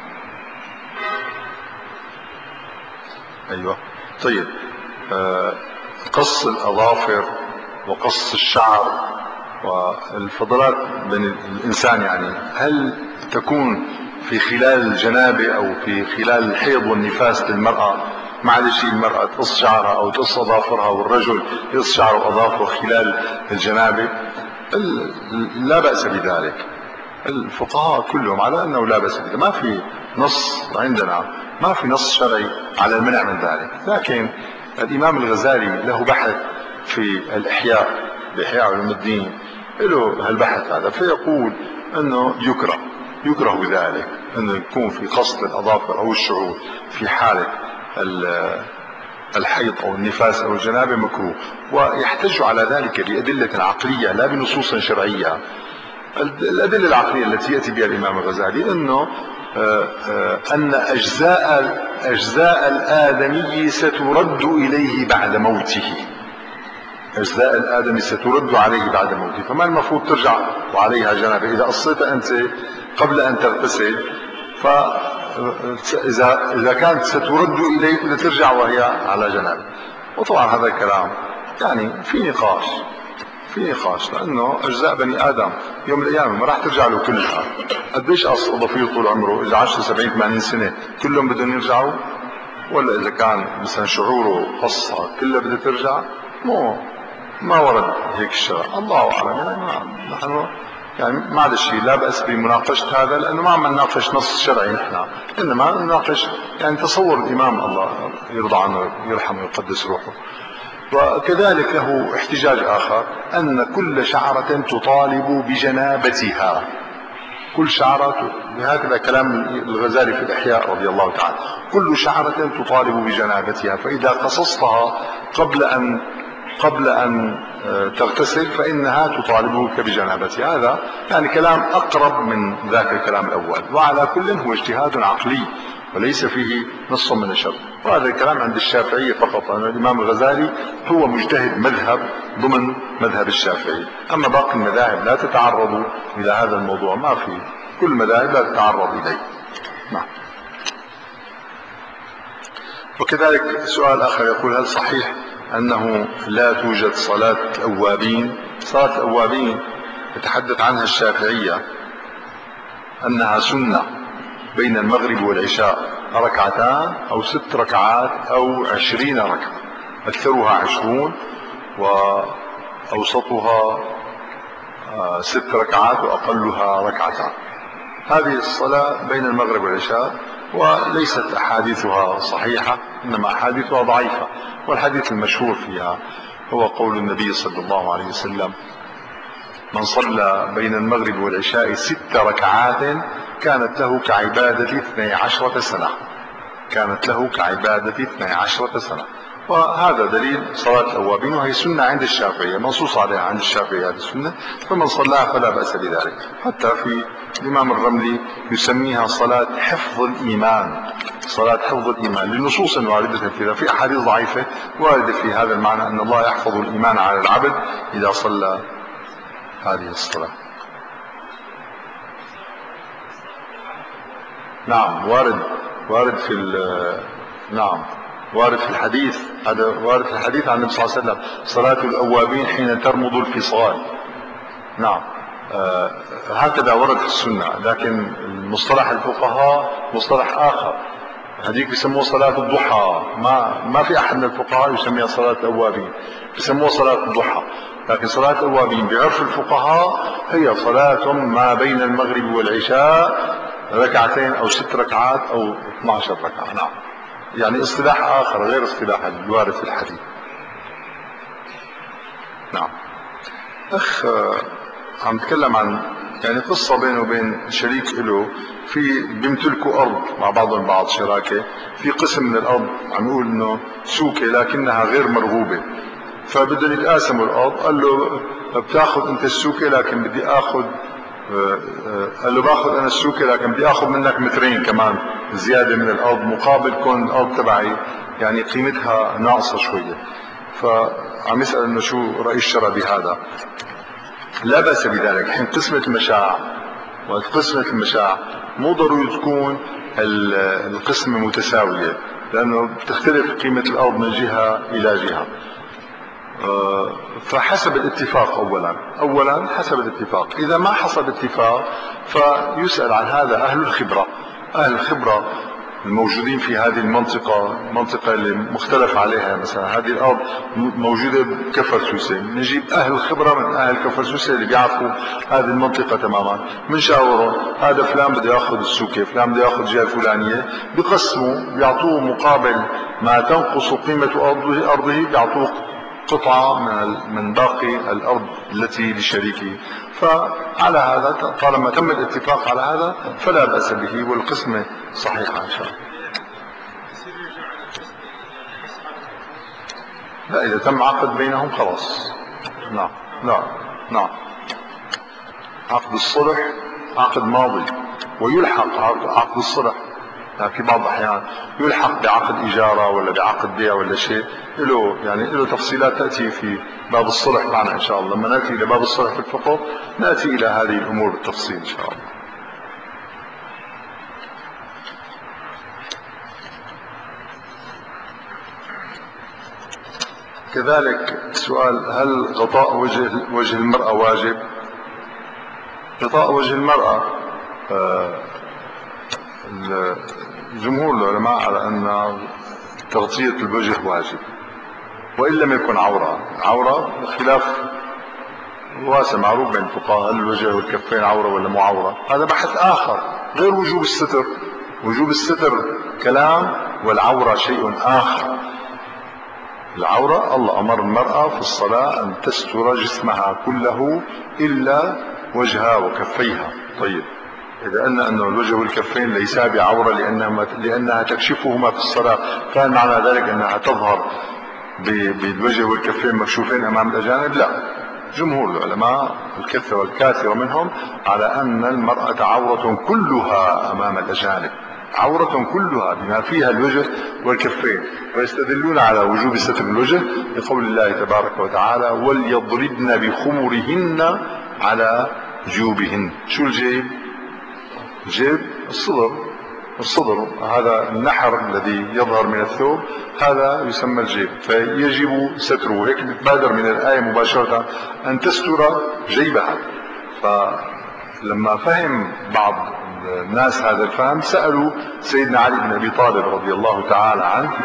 أيوة طيب. أه قص الأظافر وقص الشعر والفضلات بين الإنسان، يعني هل تكون في خلال الجنابة أو في خلال الحيض والنفاس للمرأة؟ معلش المرأة تقص شعرها أو تقص أظافرها، والرجل يقص شعره وأظافره خلال الجنابة، لا بأس بذلك. الفقهاء كلهم على أنه لا بأس بذلك، ما في نص عندنا، ما في نص شرعي على المنع من ذلك. لكن الإمام الغزالي له بحث في الإحياء، بإحياء علوم الدين، له هالبحث هذا، فيقول أنه يكره يكره بذلك أنه يكون في قصد الأظافر أو الشعور في حالة الحيض أو النفاس أو الجنابة مكروه، ويحتج على ذلك بأدلة عقلية لا بنصوص شرعية. الأدلة العقلية التي يأتي بها الإمام الغزالي أنه أن أجزاء أجزاء الآدمي سترد إليه بعد موته، أجزاء الآدمي سترد عليه بعد موته، فما المفروض ترجع وعليها جنابة؟ إذا قصيت أنت قبل أن تغتسل، فإذا إذا كانت سترد إليك لترجع وهي على جنابة. وطبعا هذا الكلام يعني في نقاش في نقاش لأنه أجزاء بني آدم يوم من الأيام ما راح ترجع له كلها. قديش قص ضفير طول عمره؟ إذا عاش سبعين ثمانين سنة كلهم بدهم يرجعوا؟ ولا إذا كان مثلا شعوره قصة كلها بدها ترجع؟ مو ما ورد هيك الشرع، الله أعلم. يعني ما نحن يعني معلش لا بأس بمناقشة هذا، لأنه ما عم نناقش نص شرعي نحن، إنما نناقش يعني تصور الإمام الله يرضى عنه يرحمه ويقدس روحه. وكذلك له احتجاج آخر أن كل شعرة تطالب بجنابتها، كل شعرة، هكذا كلام الغزالي في الإحياء رضي الله تعالى، كل شعرة تطالب بجنابتها، فإذا قصصتها قبل أن قبل أن تغتسل فإنها تطالبك بجنابتها. هذا يعني كلام أقرب من ذاك الكلام الأول، وعلى كل هو اجتهاد عقلي وليس فيه نص من الشرع. وهذا الكلام عند الشافعية فقط، أن الإمام الغزالي هو مجتهد مذهب ضمن مذهب الشافعي، أما باقي المذاهب لا تتعرض إلى هذا الموضوع، ما في، كل المذاهب لا تتعرض إليه. نعم. وكذلك سؤال آخر يقول: هل صحيح أنه لا توجد صلاة أوابين؟ صلاة أوابين يتحدث عنها الشافعية أنها سنة بين المغرب والعشاء، ركعتان أو ست ركعات أو عشرين ركعة، أكثرها عشرون وأوسطها ست ركعات وأقلها ركعتان. هذه الصلاة بين المغرب والعشاء، وليست أحاديثها صحيحة، إنما أحاديثها ضعيفة. والحديث المشهور فيها هو قول النبي صلى الله عليه وسلم: من صلى بين المغرب والعشاء ست ركعات كانت له كعبادة اثني عشرة سنة، كانت له كعبادة اثني عشرة سنة. وهذا دليل صلاة الأوابين، وهي سنة عند الشافعية، منصوص عليها عند الشافعية هذه السنة، فمن صلاها فلا بأس بذلك. حتى في الإمام الرملي يسميها صلاة حفظ الإيمان، صلاة حفظ الإيمان لنصوص واردة فيها، في أحاديث ضعيفة واردة في هذا المعنى، أن الله يحفظ الإيمان على العبد إذا صلى هذه الصلاة. نعم وارد، وارد في نعم وارد في الحديث، هذا وارد في الحديث عن النبي صلى الله عليه وسلم: صلاة الأوابين حين ترمض الفصال. نعم آه هكذا ورد في السنة، لكن مصطلح الفقهاء مصطلح آخر، هذيك بيسموه صلاة الضحى، ما ما في أحد من الفقهاء يسميها صلاة الأوابين، بيسموها صلاة الضحى. لكن صلاة الأوابين بعرف الفقهاء هي صلاة ما بين المغرب والعشاء، ركعتين أو ست ركعات أو اثني عشر ركعة. نعم، يعني اصطلاح آخر غير اصطلاح الوارد في الحديث. نعم. أخ عم تكلم عن يعني قصة بينه وبين شريك له، في بيمتلكوا أرض مع بعضهم بعض شراكة، في قسم من الأرض عم يقول إنه سوكة لكنها غير مرغوبة، فبدهم يتقاسموا الأرض. قال له بتاخذ أنت السوكة لكن بدي آخذ، قال له باخذ أنا السوكة لكن بدي آخذ منك مترين كمان زيادة من الأرض مقابل كون الأرض تبعي يعني قيمتها ناقصة شوية. فعم يسأل إنه شو رأي الشرع بهذا. لا بأس بذلك حين قسمة المشاع، وقسمة المشاع مو ضروري تكون القسمة متساوية، لأنه بتختلف قيمة الأرض من جهة إلى جهة. فحسب الاتفاق أولا أولا حسب الاتفاق. إذا ما حصل اتفاق فيسأل عن هذا أهل الخبرة، أهل الخبرة الموجودين في هذه المنطقة، المنطقة اللي مختلف عليها، مثلا هذه الأرض موجودة بكفر سوسة، نجيب أهل الخبرة من أهل كفر سوسة اللي بيعرفوا هذه المنطقة تماما، منشاورهم هذا فلان بده ياخذ السوكة، فلان بده ياخذ جهة الفلانية، بيقسموا بيعطوه مقابل ما تنقص قيمة أرضه أرضه بيعطوه قطعة من من باقي الأرض التي لشريكه. فعلى هذا طالما تم الاتفاق على هذا فلا بأس به، والقسمة صحيحة إن شاء الله. لا، إذا تم عقد بينهم خلاص. نعم لا نعم، عقد الصلح عقد ماضي، ويلحق عقد الصلح يعني في بعض الأحيان يلحق بعقد إجارة ولا بعقد بيع ولا شيء، له يعني له تفصيلات تأتي في باب الصلح معنا إن شاء الله. لما نأتي إلى باب الصلح في الفقه نأتي إلى هذه الأمور بالتفصيل إن شاء الله. كذلك سؤال: هل غطاء وجه وجه المرأة واجب؟ غطاء وجه المرأة آه جمهور العلماء على أن تغطية الوجه واجب، وإن لم يكن عورة. عورة خلاف واسع معروف بين الفقهاء، هل الوجه والكفين عورة ولا مو عورة، هذا بحث آخر غير وجوب الستر. وجوب الستر كلام، والعورة شيء آخر. العورة الله أمر المرأة في الصلاة أن تستر جسمها كله إلا وجهها وكفيها. طيب إذا قلنا أن الوجه والكفين ليسا بعورة لأنها, لأنها تكشفهما في الصلاة، فهل معنى ذلك أنها تظهر بالوجه والكفين مكشوفين أمام الأجانب؟ لا، جمهور العلماء الكثرة والكاثرة منهم على أن المرأة عورة كلها أمام الأجانب، عورة كلها بما فيها الوجه والكفين. ويستدلون على وجوب ستر الوجه بقول الله تبارك وتعالى: وليضربن بخمرهن على جيوبهن. شو الجيب؟ الجيب الصدر، الصدر هذا النحر الذي يظهر من الثوب، هذا يسمى الجيب، فيجب ستره. هيك بتبادر من الآية مباشرة أن تستر جيبها. فلما فهم بعض الناس هذا الفهم سألوا سيدنا علي بن أبي طالب رضي الله تعالى عنه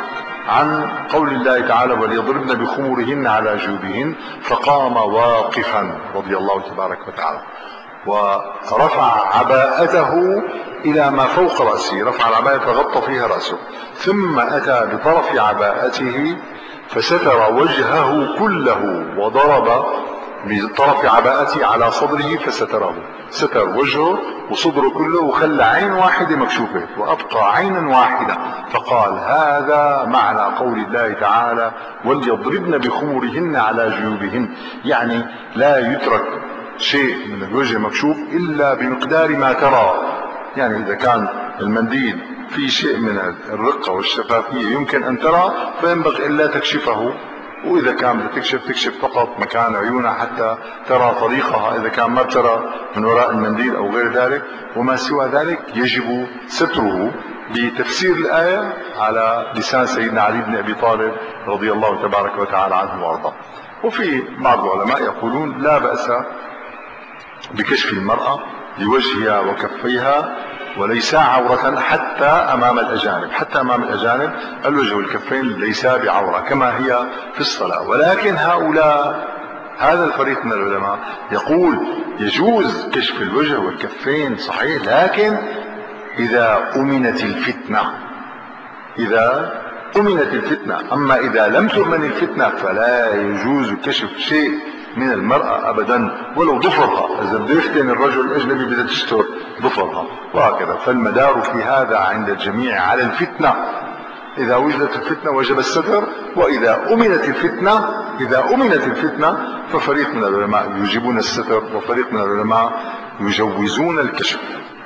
عن قول الله تعالى وليضربن بخمرهن على جيوبهن، فقام واقفا رضي الله تبارك وتعالى ورفع عباءته إلى ما فوق رأسه، رفع العباءة فغطى فيها رأسه، ثم أتى بطرف عباءته فستر وجهه كله وضرب بطرف عباءته على صدره فستره، ستر وجهه وصدره كله وخلى عين واحدة مكشوفة وأبقى عينا واحدة، فقال هذا معنى قول الله تعالى وليضربن بخمرهن على جيوبهن، يعني لا يترك شيء من الوجه مكشوف إلا بمقدار ما ترى. يعني إذا كان المنديل في شيء من الرقة والشفافية يمكن أن ترى فينبغي أن لا تكشفه، وإذا كان بتكشف تكشف فقط مكان عيونها حتى ترى طريقها، إذا كان ما ترى من وراء المنديل أو غير ذلك، وما سوى ذلك يجب ستره بتفسير الآية على لسان سيدنا علي بن أبي طالب رضي الله تبارك وتعالى عنه وارضاه. وفي بعض العلماء يقولون لا بأس بكشف المرأة لوجهها وكفيها وليس عورة حتى أمام الأجانب، حتى أمام الأجانب الوجه والكفين ليس بعورة كما هي في الصلاة. ولكن هؤلاء هذا الفريق من العلماء يقول يجوز كشف الوجه والكفين صحيح، لكن إذا أمنت الفتنة، إذا أمنت الفتنة. أما إذا لم تؤمن الفتنة فلا يجوز كشف شيء من المرأة أبدا ولو ضفرها، إذا بده يفتن الرجل الأجنبي بدها تستر ضفرها وهكذا. فالمدار في هذا عند الجميع على الفتنة، إذا وجدت الفتنة وجب الستر، وإذا أمنت الفتنة إذا أمنت الفتنة ففريق من العلماء يجيبون الستر وفريق من العلماء يجوزون الكشف.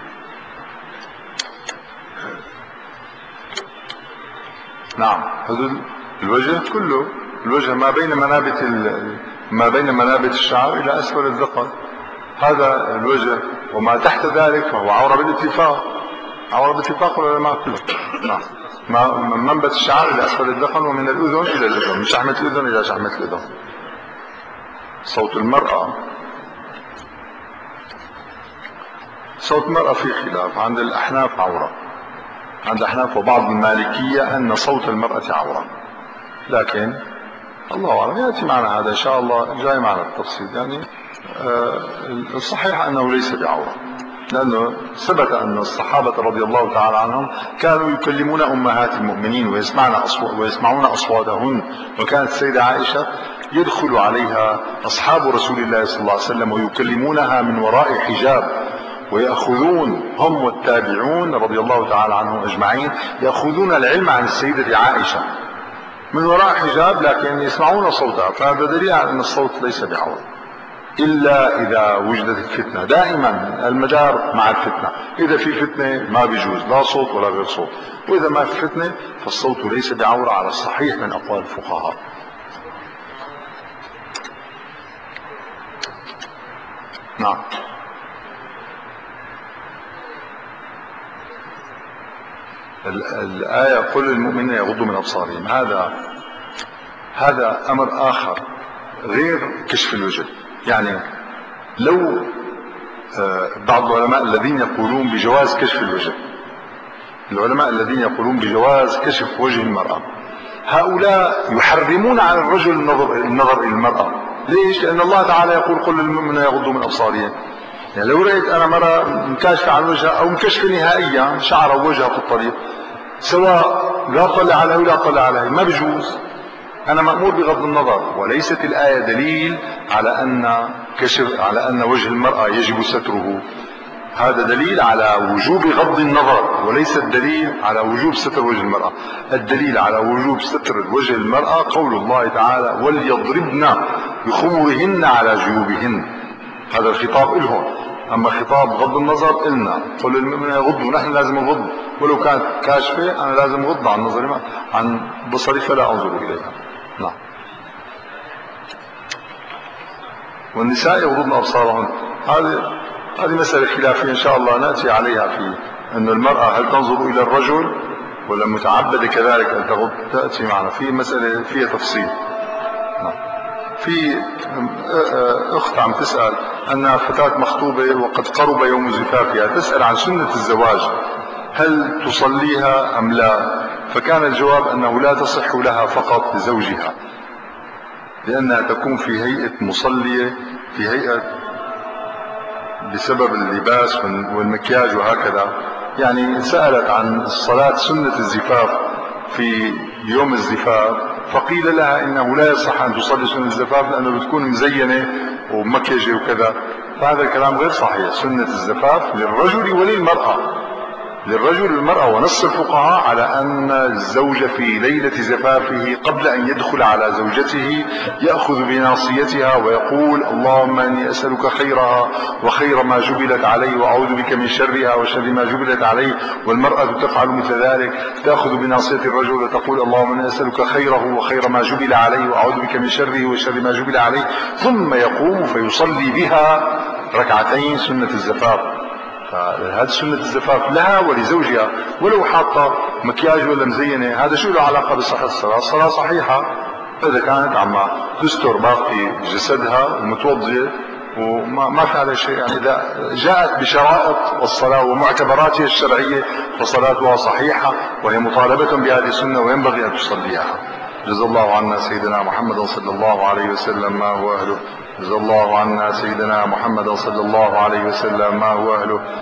نعم، حدود الوجه كله، الوجه ما بين منابت ما بين منابت الشعر إلى أسفل الذقن، هذا الوجه، وما تحت ذلك فهو عورة بالاتفاق، عورة باتفاق العلماء كله. نعم، من منبت الشعر إلى أسفل الذقن ومن الأذن إلى الأذن، من شحمة الأذن إلى شحمة الأذن. صوت المرأة صوت المرأة في خلاف عند الأحناف عورة، عند الأحناف وبعض المالكية أن صوت المرأة عورة، لكن الله أعلم يأتي معنا هذا إن شاء الله جاي معنا التفصيل. يعني آه الصحيح أنه ليس بعورة، لأنه ثبت أن الصحابة رضي الله تعالى عنهم كانوا يكلمون أمهات المؤمنين ويسمعون أصوات ويسمعون أصواتهن، وكانت السيدة عائشة يدخل عليها أصحاب رسول الله صلى الله عليه وسلم ويكلمونها من وراء حجاب، ويأخذون هم والتابعون رضي الله تعالى عنهم أجمعين يأخذون العلم عن السيدة عائشة من وراء حجاب، لكن يسمعون صوتها، فهذا دليل على أن الصوت ليس بعورة إلا إذا وجدت الفتنة. دائما المدار مع الفتنة، إذا في فتنة ما بيجوز لا صوت ولا غير صوت، وإذا ما في فتنة فالصوت ليس بعورة على الصحيح من أقوال الفقهاء. نعم. الآية قل للمؤمنين يغضوا من أبصارهم، هذا هذا أمر آخر غير كشف الوجه. يعني لو بعض العلماء الذين يقولون بجواز كشف الوجه، العلماء الذين يقولون بجواز كشف وجه المرأة، هؤلاء يحرمون على الرجل النظر النظر إلى المرأة. ليش؟ لأن الله تعالى يقول قل للمؤمنين يغضوا من أبصارهم. يعني لو رأيت أنا مرة مكاشفة عن وجهها أو مكشفة نهائيا شعر وجهها في الطريق، سواء لا طلع عليها ولا طلع عليها ما بجوز، أنا مأمور بغض النظر. وليست الآية دليل على أن كشف على أن وجه المرأة يجب ستره، هذا دليل على وجوب غض النظر وليس الدليل على وجوب ستر وجه المرأة. الدليل على وجوب ستر وجه المرأة قول الله تعالى وليضربن بخمرهن على جيوبهن، هذا الخطاب إلهم. أما خطاب غض النظر قلنا قل للمؤمنين يغضوا، نحن لازم نغض، ولو كانت كاشفة أنا لازم أغض عن نظري عن بصري فلا أنظر إليها. نعم. والنساء يغضضن أبصارهن، هذه هذه مسألة خلافية إن شاء الله نأتي عليها، في أن المرأة هل تنظر إلى الرجل ولا متعبدة كذلك أن تغض، تأتي معنا في مسألة فيها تفصيل. نعم. في أخت عم تسأل أنها فتاة مخطوبة وقد قرب يوم زفافها، تسأل عن سنة الزواج هل تصليها أم لا؟ فكان الجواب أنه لا تصح لها فقط لزوجها، لأنها تكون في هيئة مصلية، في هيئة بسبب اللباس والمكياج وهكذا. يعني سألت عن الصلاة سنة الزفاف في يوم الزفاف، فقيل لها إنه لا يصح أن تصلي سنة الزفاف لأنه بتكون مزينة ومكيجة وكذا. فهذا الكلام غير صحيح. سنة الزفاف للرجل وللمرأة، للرجل والمرأة. ونص الفقهاء على أن الزوج في ليلة زفافه قبل أن يدخل على زوجته يأخذ بناصيتها ويقول اللهم إني أسألك خيرها وخير ما جبلت عليه وأعوذ بك من شرها وشر ما جبلت عليه. والمرأة تفعل مثل ذلك، تأخذ بناصية الرجل وتقول اللهم إني أسألك خيره وخير ما جبل عليه وأعوذ بك من شره وشر ما جبل عليه، ثم يقوم فيصلي بها ركعتين سنة الزفاف. فهذه سنة الزفاف لها ولزوجها، ولو حاطة مكياج ولا مزينة هذا شو له علاقة بصحة الصلاة؟ الصلاة صحيحة إذا كانت عم تستر باقي جسدها ومتوضية وما ما في على شيء. يعني إذا جاءت بشرائط الصلاة ومعتبراتها الشرعية فصلاتها صحيحة، وهي مطالبة بهذه السنة وينبغي أن تصليها. جزا الله عنا سيدنا محمد صلى الله عليه وسلم ما هو أهله. جزا الله عنا سيدنا محمد صلى الله عليه وسلم ما هو أهله.